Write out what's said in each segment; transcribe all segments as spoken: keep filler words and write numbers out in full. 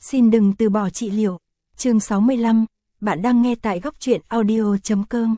Xin đừng từ bỏ trị liệu. Chương sáu mươi lăm, bạn đang nghe tại góc truyện audio chấm com.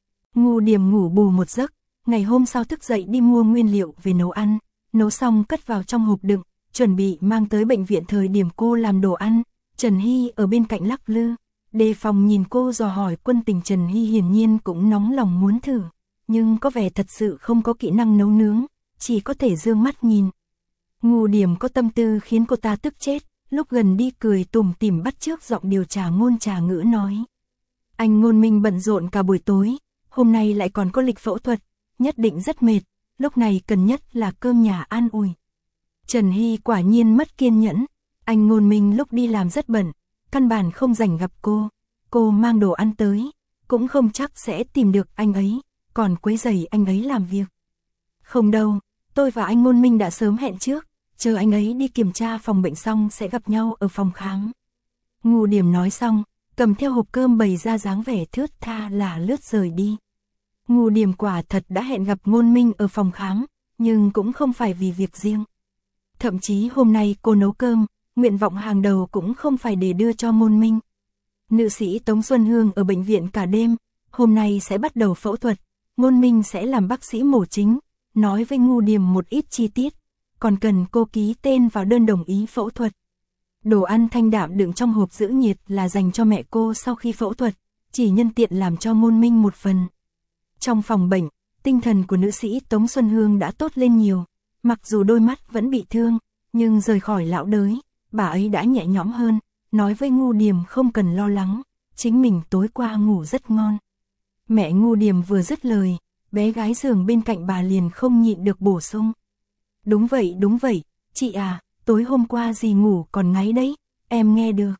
Ngu Điềm ngủ bù một giấc, ngày hôm sau thức dậy đi mua nguyên liệu về nấu ăn, nấu xong cất vào trong hộp đựng, chuẩn bị mang tới bệnh viện. Thời điểm cô làm đồ ăn, Trần Hy ở bên cạnh lắc lư, đề phòng nhìn cô dò hỏi quân tình. Trần Hy hiển nhiên cũng nóng lòng muốn thử, nhưng có vẻ thật sự không có kỹ năng nấu nướng, chỉ có thể dương mắt nhìn. Ngu Điềm có tâm tư khiến cô ta tức chết, lúc gần đi cười tủm tỉm bắt chước giọng điều trà ngôn trà ngữ nói: anh Ngôn Minh bận rộn cả buổi tối, hôm nay lại còn có lịch phẫu thuật, nhất định rất mệt, lúc này cần nhất là cơm nhà an ủi. Trần Hy quả nhiên mất kiên nhẫn, anh Ngôn Minh lúc đi làm rất bận, căn bản không rảnh gặp cô, cô mang đồ ăn tới, cũng không chắc sẽ tìm được anh ấy, còn quấy rầy anh ấy làm việc. Không đâu, tôi và anh Ngôn Minh đã sớm hẹn trước, chờ anh ấy đi kiểm tra phòng bệnh xong sẽ gặp nhau ở phòng khám. Ngu Điềm nói xong, cầm theo hộp cơm bày ra dáng vẻ thướt tha là lướt rời đi. Ngu Điềm quả thật đã hẹn gặp Ngôn Minh ở phòng khám, nhưng cũng không phải vì việc riêng. Thậm chí hôm nay cô nấu cơm, nguyện vọng hàng đầu cũng không phải để đưa cho Ngôn Minh. Nữ sĩ Tống Xuân Hương ở bệnh viện cả đêm, hôm nay sẽ bắt đầu phẫu thuật, Ngôn Minh sẽ làm bác sĩ mổ chính, nói với Ngu Điềm một ít chi tiết, còn cần cô ký tên vào đơn đồng ý phẫu thuật. Đồ ăn thanh đạm đựng trong hộp giữ nhiệt là dành cho mẹ cô sau khi phẫu thuật, chỉ nhân tiện làm cho Ngôn Minh một phần. Trong phòng bệnh, tinh thần của nữ sĩ Tống Xuân Hương đã tốt lên nhiều, mặc dù đôi mắt vẫn bị thương, nhưng rời khỏi lão đới, bà ấy đã nhẹ nhõm hơn, nói với Ngu Điềm không cần lo lắng, chính mình tối qua ngủ rất ngon. Mẹ Ngu Điềm vừa dứt lời, bé gái giường bên cạnh bà liền không nhịn được bổ sung: đúng vậy đúng vậy, chị à, tối hôm qua dì ngủ còn ngáy đấy, em nghe được.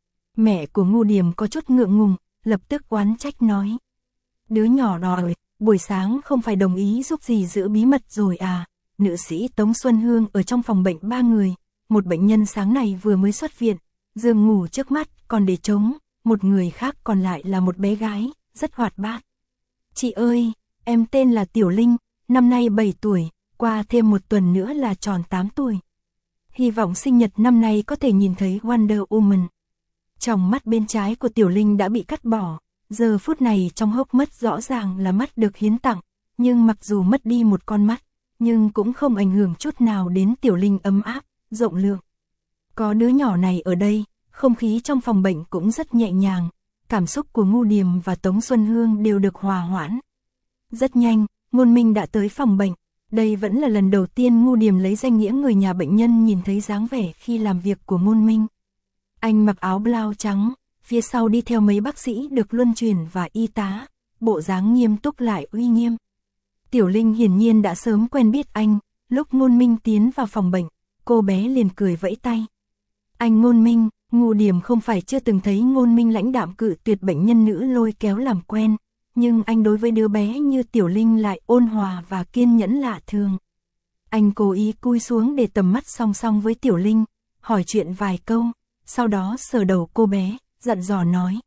Mẹ của Ngu Điềm có chút ngượng ngùng, lập tức oán trách nói: đứa nhỏ đòi, buổi sáng không phải đồng ý giúp dì giữ bí mật rồi à. Nữ sĩ Tống Xuân Hương ở trong phòng bệnh ba người, một bệnh nhân sáng này vừa mới xuất viện, giường ngủ trước mắt còn để trống, một người khác còn lại là một bé gái, rất hoạt bát. Chị ơi, em tên là Tiểu Linh, năm nay bảy tuổi, qua thêm một tuần nữa là tròn tám tuổi. Hy vọng sinh nhật năm nay có thể nhìn thấy Wonder Woman. Trong mắt bên trái của Tiểu Linh đã bị cắt bỏ, giờ phút này trong hốc mắt rõ ràng là mắt được hiến tặng, nhưng mặc dù mất đi một con mắt, nhưng cũng không ảnh hưởng chút nào đến Tiểu Linh ấm áp, rộng lượng. Có đứa nhỏ này ở đây, không khí trong phòng bệnh cũng rất nhẹ nhàng, cảm xúc của Ngu Điềm và Tống Xuân Hương đều được hòa hoãn. Rất nhanh, Ngôn Minh đã tới phòng bệnh, đây vẫn là lần đầu tiên Ngu Điềm lấy danh nghĩa người nhà bệnh nhân nhìn thấy dáng vẻ khi làm việc của Ngôn Minh. Anh mặc áo blau trắng, phía sau đi theo mấy bác sĩ được luân chuyển và y tá, bộ dáng nghiêm túc lại uy nghiêm. Tiểu Linh hiển nhiên đã sớm quen biết anh, lúc Ngôn Minh tiến vào phòng bệnh, cô bé liền cười vẫy tay. Anh Ngôn Minh, Ngu Điềm không phải chưa từng thấy Ngôn Minh lãnh đạm cự tuyệt bệnh nhân nữ lôi kéo làm quen, nhưng anh đối với đứa bé như Tiểu Linh lại ôn hòa và kiên nhẫn lạ thường. Anh cố ý cúi xuống để tầm mắt song song với Tiểu Linh, hỏi chuyện vài câu, sau đó sờ đầu cô bé, dặn dò nói: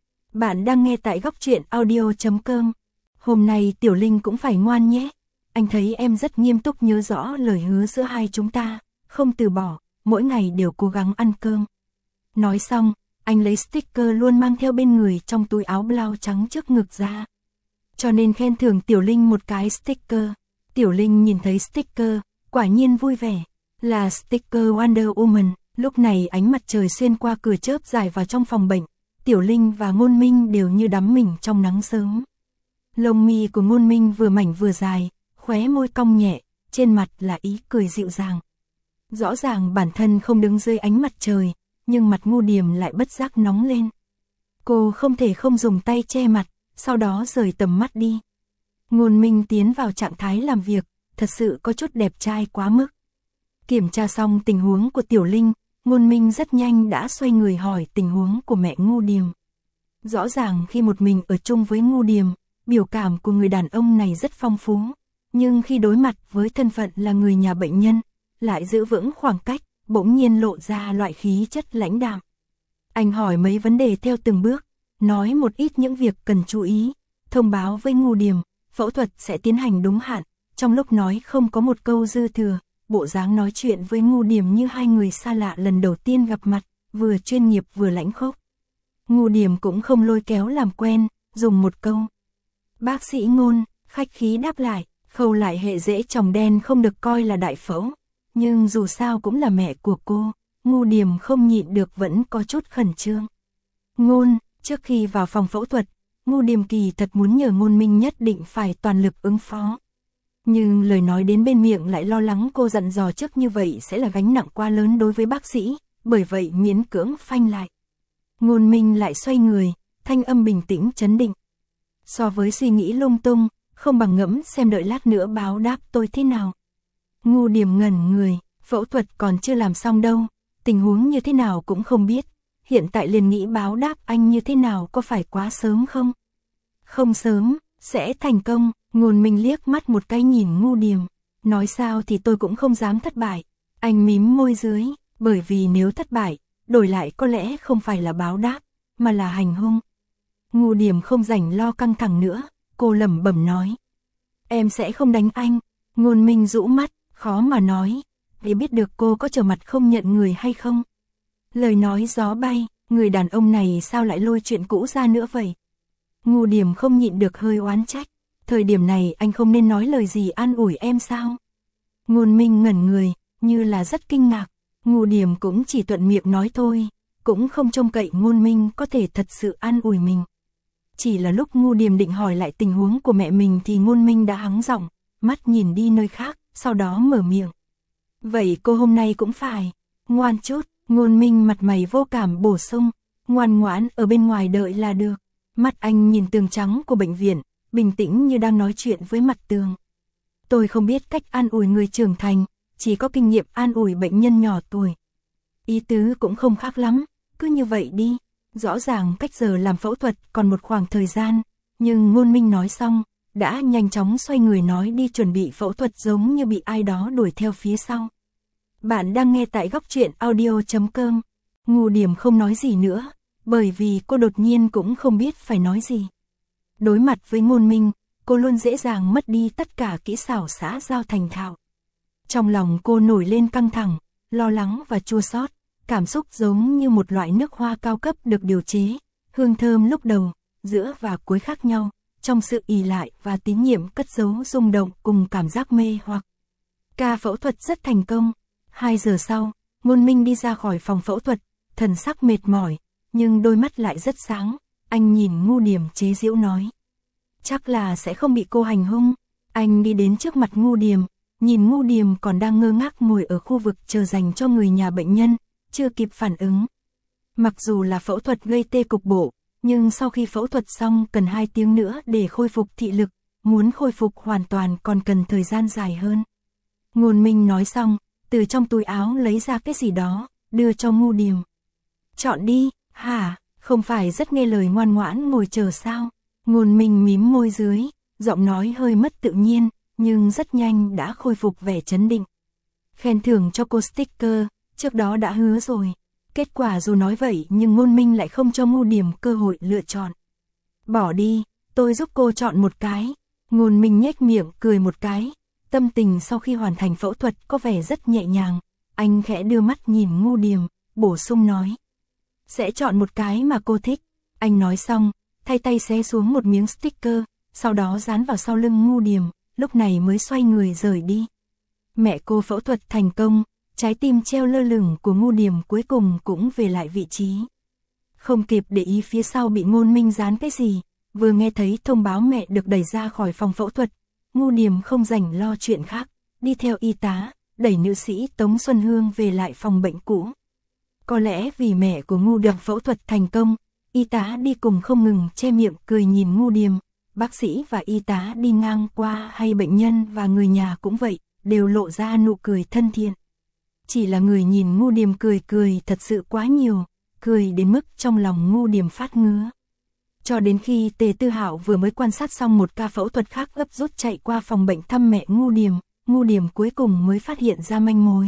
bạn đang nghe tại góc truyện audio chấm com. Hôm nay Tiểu Linh cũng phải ngoan nhé, anh thấy em rất nghiêm túc nhớ rõ lời hứa giữa hai chúng ta, không từ bỏ, mỗi ngày đều cố gắng ăn cơm. Nói xong, anh lấy sticker luôn mang theo bên người trong túi áo blau trắng trước ngực ra. Cho nên khen thưởng Tiểu Linh một cái sticker. Tiểu Linh nhìn thấy sticker, quả nhiên vui vẻ, là sticker Wonder Woman. Lúc này ánh mặt trời xuyên qua cửa chớp dài vào trong phòng bệnh, Tiểu Linh và Ngôn Minh đều như đắm mình trong nắng sớm. Lông mi của Ngôn Minh vừa mảnh vừa dài, khóe môi cong nhẹ, trên mặt là ý cười dịu dàng. Rõ ràng bản thân không đứng dưới ánh mặt trời, nhưng mặt Ngu Điềm lại bất giác nóng lên. Cô không thể không dùng tay che mặt, sau đó rời tầm mắt đi. Ngôn Minh tiến vào trạng thái làm việc, thật sự có chút đẹp trai quá mức. Kiểm tra xong tình huống của Tiểu Linh, Ngôn Minh rất nhanh đã xoay người hỏi tình huống của mẹ Ngu Điềm. Rõ ràng khi một mình ở chung với Ngu Điềm, biểu cảm của người đàn ông này rất phong phú, nhưng khi đối mặt với thân phận là người nhà bệnh nhân, lại giữ vững khoảng cách, bỗng nhiên lộ ra loại khí chất lãnh đạm. Anh hỏi mấy vấn đề theo từng bước, nói một ít những việc cần chú ý, thông báo với Ngu Điềm, phẫu thuật sẽ tiến hành đúng hạn, trong lúc nói không có một câu dư thừa, bộ dáng nói chuyện với Ngu Điềm như hai người xa lạ lần đầu tiên gặp mặt, vừa chuyên nghiệp vừa lãnh khốc. Ngu Điềm cũng không lôi kéo làm quen, dùng một câu. Bác sĩ Ngôn, khách khí đáp lại, khâu lại hệ rễ tròng đen không được coi là đại phẫu, nhưng dù sao cũng là mẹ của cô, Ngu Điềm không nhịn được vẫn có chút khẩn trương. Ngôn, trước khi vào phòng phẫu thuật, Ngu Điềm kỳ thật muốn nhờ Ngôn Minh nhất định phải toàn lực ứng phó. Nhưng lời nói đến bên miệng lại lo lắng cô dặn dò trước như vậy sẽ là gánh nặng quá lớn đối với bác sĩ, bởi vậy miễn cưỡng phanh lại. Ngôn Minh lại xoay người, thanh âm bình tĩnh trấn định. So với suy nghĩ lung tung, không bằng ngẫm xem đợi lát nữa báo đáp tôi thế nào. Ngu Điềm ngẩn người, phẫu thuật còn chưa làm xong đâu, tình huống như thế nào cũng không biết, hiện tại liền nghĩ báo đáp anh như thế nào có phải quá sớm không? Không sớm, sẽ thành công. Ngôn Minh liếc mắt một cái nhìn Ngu Điềm, nói sao thì tôi cũng không dám thất bại. Anh mím môi dưới, bởi vì nếu thất bại, đổi lại có lẽ không phải là báo đáp, mà là hành hung. Ngu Điềm không rảnh lo căng thẳng nữa, cô lẩm bẩm nói. Em sẽ không đánh anh. Ngôn Minh rũ mắt, khó mà nói, để biết được cô có trở mặt không nhận người hay không. Lời nói gió bay, người đàn ông này sao lại lôi chuyện cũ ra nữa vậy? Ngu Điềm không nhịn được hơi oán trách. Thời điểm này anh không nên nói lời gì an ủi em sao? Ngôn Minh ngẩn người, như là rất kinh ngạc. Ngu Điềm cũng chỉ thuận miệng nói thôi, cũng không trông cậy Ngôn Minh có thể thật sự an ủi mình. Chỉ là lúc Ngu Điềm định hỏi lại tình huống của mẹ mình thì Ngôn Minh đã hắng giọng, mắt nhìn đi nơi khác, sau đó mở miệng. Vậy cô hôm nay cũng phải ngoan chút. Ngôn Minh mặt mày vô cảm bổ sung, ngoan ngoãn ở bên ngoài đợi là được. Mắt anh nhìn tường trắng của bệnh viện, bình tĩnh như đang nói chuyện với mặt tường. Tôi không biết cách an ủi người trưởng thành, chỉ có kinh nghiệm an ủi bệnh nhân nhỏ tuổi. Ý tứ cũng không khác lắm, cứ như vậy đi. Rõ ràng cách giờ làm phẫu thuật còn một khoảng thời gian, nhưng Ngôn Minh nói xong, đã nhanh chóng xoay người nói đi chuẩn bị phẫu thuật giống như bị ai đó đuổi theo phía sau. Bạn đang nghe tại góc truyện audio chấm com. Ngu Điềm không nói gì nữa, bởi vì cô đột nhiên cũng không biết phải nói gì. Đối mặt với Ngôn Minh, cô luôn dễ dàng mất đi tất cả kỹ xảo xã giao thành thạo. Trong lòng cô nổi lên căng thẳng, lo lắng và chua xót, cảm xúc giống như một loại nước hoa cao cấp được điều chế, hương thơm lúc đầu, giữa và cuối khác nhau, trong sự ỷ lại và tín nhiệm cất giấu rung động cùng cảm giác mê hoặc. Ca phẫu thuật rất thành công. Hai giờ sau, Ngôn Minh đi ra khỏi phòng phẫu thuật, thần sắc mệt mỏi, nhưng đôi mắt lại rất sáng. Anh nhìn Ngu Điềm chế giễu nói. Chắc là sẽ không bị cô hành hung. Anh đi đến trước mặt Ngu Điềm, nhìn Ngu Điềm còn đang ngơ ngác ngồi ở khu vực chờ dành cho người nhà bệnh nhân, chưa kịp phản ứng. Mặc dù là phẫu thuật gây tê cục bộ, nhưng sau khi phẫu thuật xong cần hai tiếng nữa để khôi phục thị lực, muốn khôi phục hoàn toàn còn cần thời gian dài hơn. Ngôn Minh nói xong, từ trong túi áo lấy ra cái gì đó, đưa cho Ngu Điềm. Chọn đi. Hả, không phải rất nghe lời ngoan ngoãn ngồi chờ sao? Ngôn Minh mím môi dưới, giọng nói hơi mất tự nhiên, nhưng rất nhanh đã khôi phục vẻ trấn định. Khen thưởng cho cô sticker, trước đó đã hứa rồi. Kết quả dù nói vậy nhưng Ngôn Minh lại không cho Ngu Điềm cơ hội lựa chọn. Bỏ đi, tôi giúp cô chọn một cái. Ngôn Minh nhếch miệng cười một cái. Tâm tình sau khi hoàn thành phẫu thuật có vẻ rất nhẹ nhàng. Anh khẽ đưa mắt nhìn Ngu Điềm, bổ sung nói. Sẽ chọn một cái mà cô thích. Anh nói xong, thay tay xé xuống một miếng sticker, sau đó dán vào sau lưng Ngu Điềm, lúc này mới xoay người rời đi. Mẹ cô phẫu thuật thành công, trái tim treo lơ lửng của Ngu Điềm cuối cùng cũng về lại vị trí. Không kịp để ý phía sau bị Ngôn Minh dán cái gì, vừa nghe thấy thông báo mẹ được đẩy ra khỏi phòng phẫu thuật, Ngu Điềm không rảnh lo chuyện khác, đi theo y tá, đẩy nữ sĩ Tống Xuân Hương về lại phòng bệnh cũ. Có lẽ vì mẹ của Ngu Điềm phẫu thuật thành công, y tá đi cùng không ngừng che miệng cười nhìn Ngu Điềm, bác sĩ và y tá đi ngang qua hay bệnh nhân và người nhà cũng vậy, đều lộ ra nụ cười thân thiện. Chỉ là người nhìn Ngu Điềm cười cười thật sự quá nhiều, cười đến mức trong lòng Ngu Điềm phát ngứa. Cho đến khi Tề Tư Hạo vừa mới quan sát xong một ca phẫu thuật khác gấp rút chạy qua phòng bệnh thăm mẹ Ngu Điềm, Ngu Điềm cuối cùng mới phát hiện ra manh mối.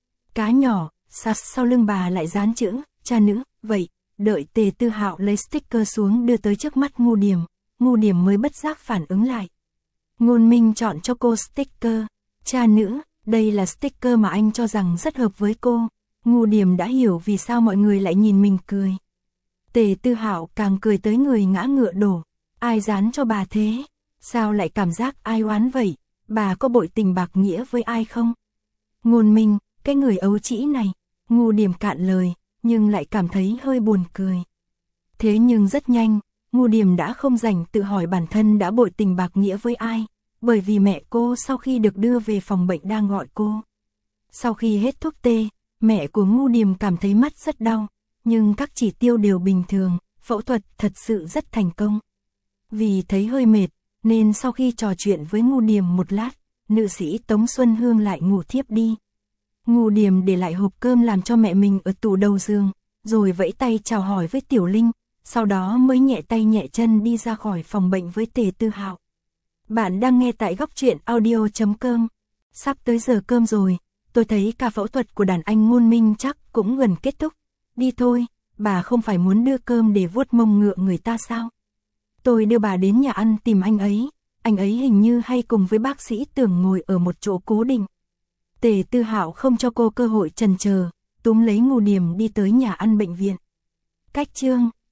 Cá nhỏ, sạt sau lưng bà lại dán chữ, cha nữ, vậy, đợi Tề Tư Hạo lấy sticker xuống đưa tới trước mắt Ngu Điềm, Ngu Điềm mới bất giác phản ứng lại. Ngôn Minh chọn cho cô sticker, cha nữ, đây là sticker mà anh cho rằng rất hợp với cô. Ngu Điềm đã hiểu vì sao mọi người lại nhìn mình cười. Tề Tư Hạo càng cười tới người ngã ngựa đổ. Ai dán cho bà thế? Sao lại cảm giác ai oán vậy? Bà có bội tình bạc nghĩa với ai không? Ngôn Minh, cái người ấu trĩ này. Ngu Điềm cạn lời, nhưng lại cảm thấy hơi buồn cười. Thế nhưng rất nhanh, Ngu Điềm đã không rảnh tự hỏi bản thân đã bội tình bạc nghĩa với ai, bởi vì mẹ cô sau khi được đưa về phòng bệnh đang gọi cô. Sau khi hết thuốc tê, mẹ của Ngu Điềm cảm thấy mắt rất đau, nhưng các chỉ tiêu đều bình thường, phẫu thuật thật sự rất thành công. Vì thấy hơi mệt, nên sau khi trò chuyện với Ngu Điềm một lát, nữ sĩ Tống Xuân Hương lại ngủ thiếp đi. Ngu Điềm để lại hộp cơm làm cho mẹ mình ở tủ đầu giường, rồi vẫy tay chào hỏi với Tiểu Linh, sau đó mới nhẹ tay nhẹ chân đi ra khỏi phòng bệnh với Tề Tư Hạo. Bạn đang nghe tại góc truyện audio chấm com. Sắp tới giờ cơm rồi, tôi thấy ca phẫu thuật của đàn anh Ngôn Minh chắc cũng gần kết thúc. Đi thôi, bà không phải muốn đưa cơm để vuốt mông ngựa người ta sao? Tôi đưa bà đến nhà ăn tìm anh ấy, anh ấy hình như hay cùng với bác sĩ Tưởng ngồi ở một chỗ cố định. Tề Tư Hạo không cho cô cơ hội chần chờ, túm lấy Ngu Điềm đi tới nhà ăn bệnh viện. Cách chương